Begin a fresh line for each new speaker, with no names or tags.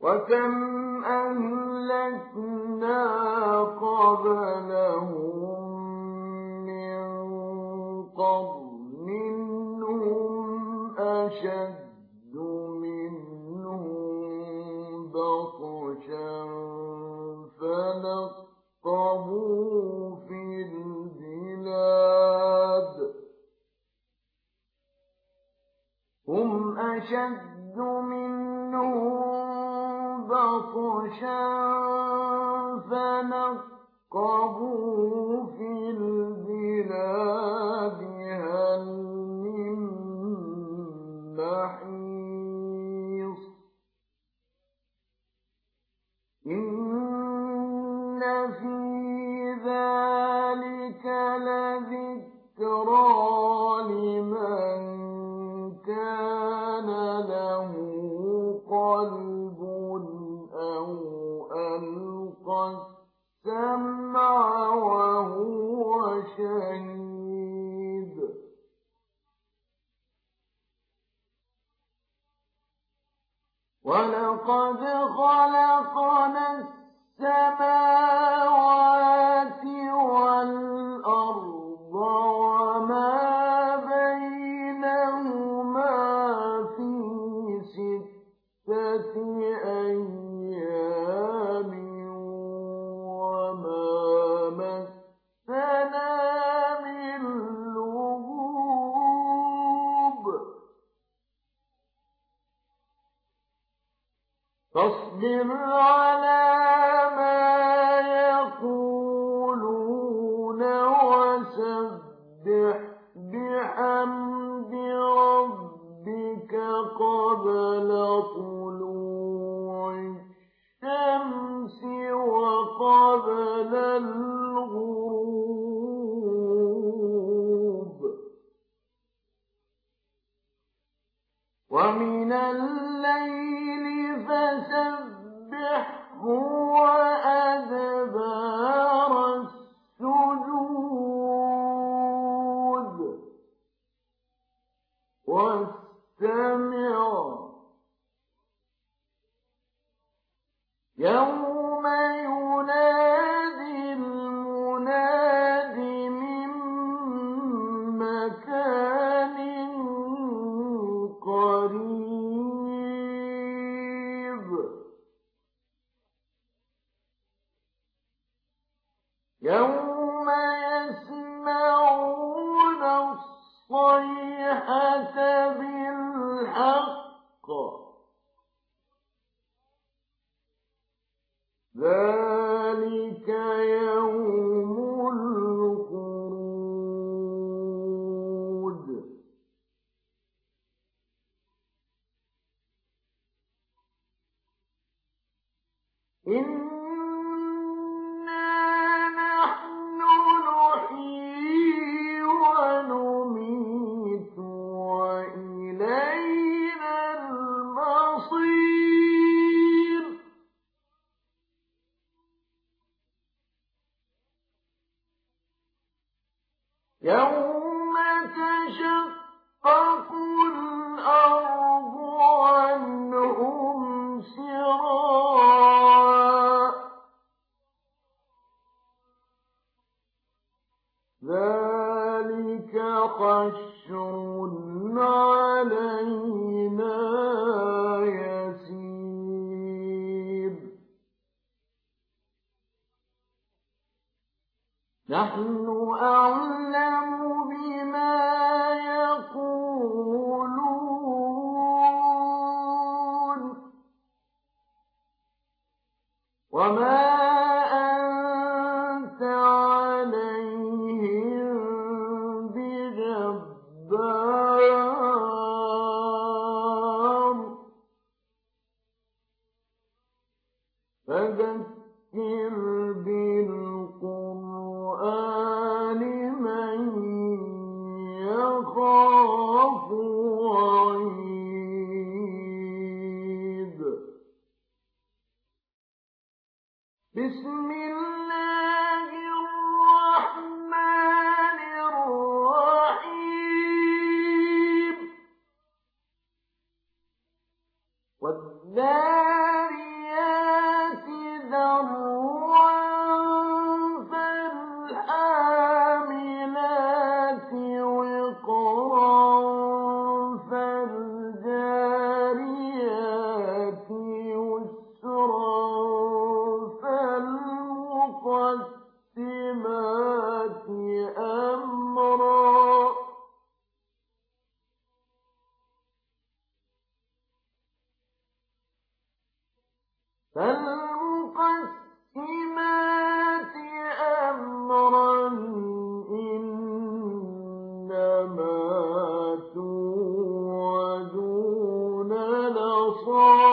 وكم أهلكنا قبلهم من قرن هم أشد منهم بطشا فنقبوا في البلاد هم أشد منهم بطشا فنقبوا في البلاد هل من محيص إن في ذلك لذكرى لمن كان له قلب أو ألقى السمع وهو شهيد ولقد خلقنا السماوات والأرض وما بينهما في 6 أيام وما مسنا من لغوب فاصبر على ما يقولون وسبح بحمد ربك قبل طلوع الشمس وقبل الغروب ومن الليل فسبحه وأدبار السجود واستمع يوم ينادي المناد من مكان قريب يوم يسمعون الصيحة بالحق ذلك يوم الخروج إنا نحن نحيي ونميت وإلينا المصير يوم تشقق الأرض عنهم سراعا ذلك حشر علينا يسير نحن أعلم بما يقولون وما أنت عليهم بجبار فذكر بالقرآن من يخاف وعيد بسم الله الرحمن الرحيم والذاريات فالمقسمات أمرا إنما توعدون لصادق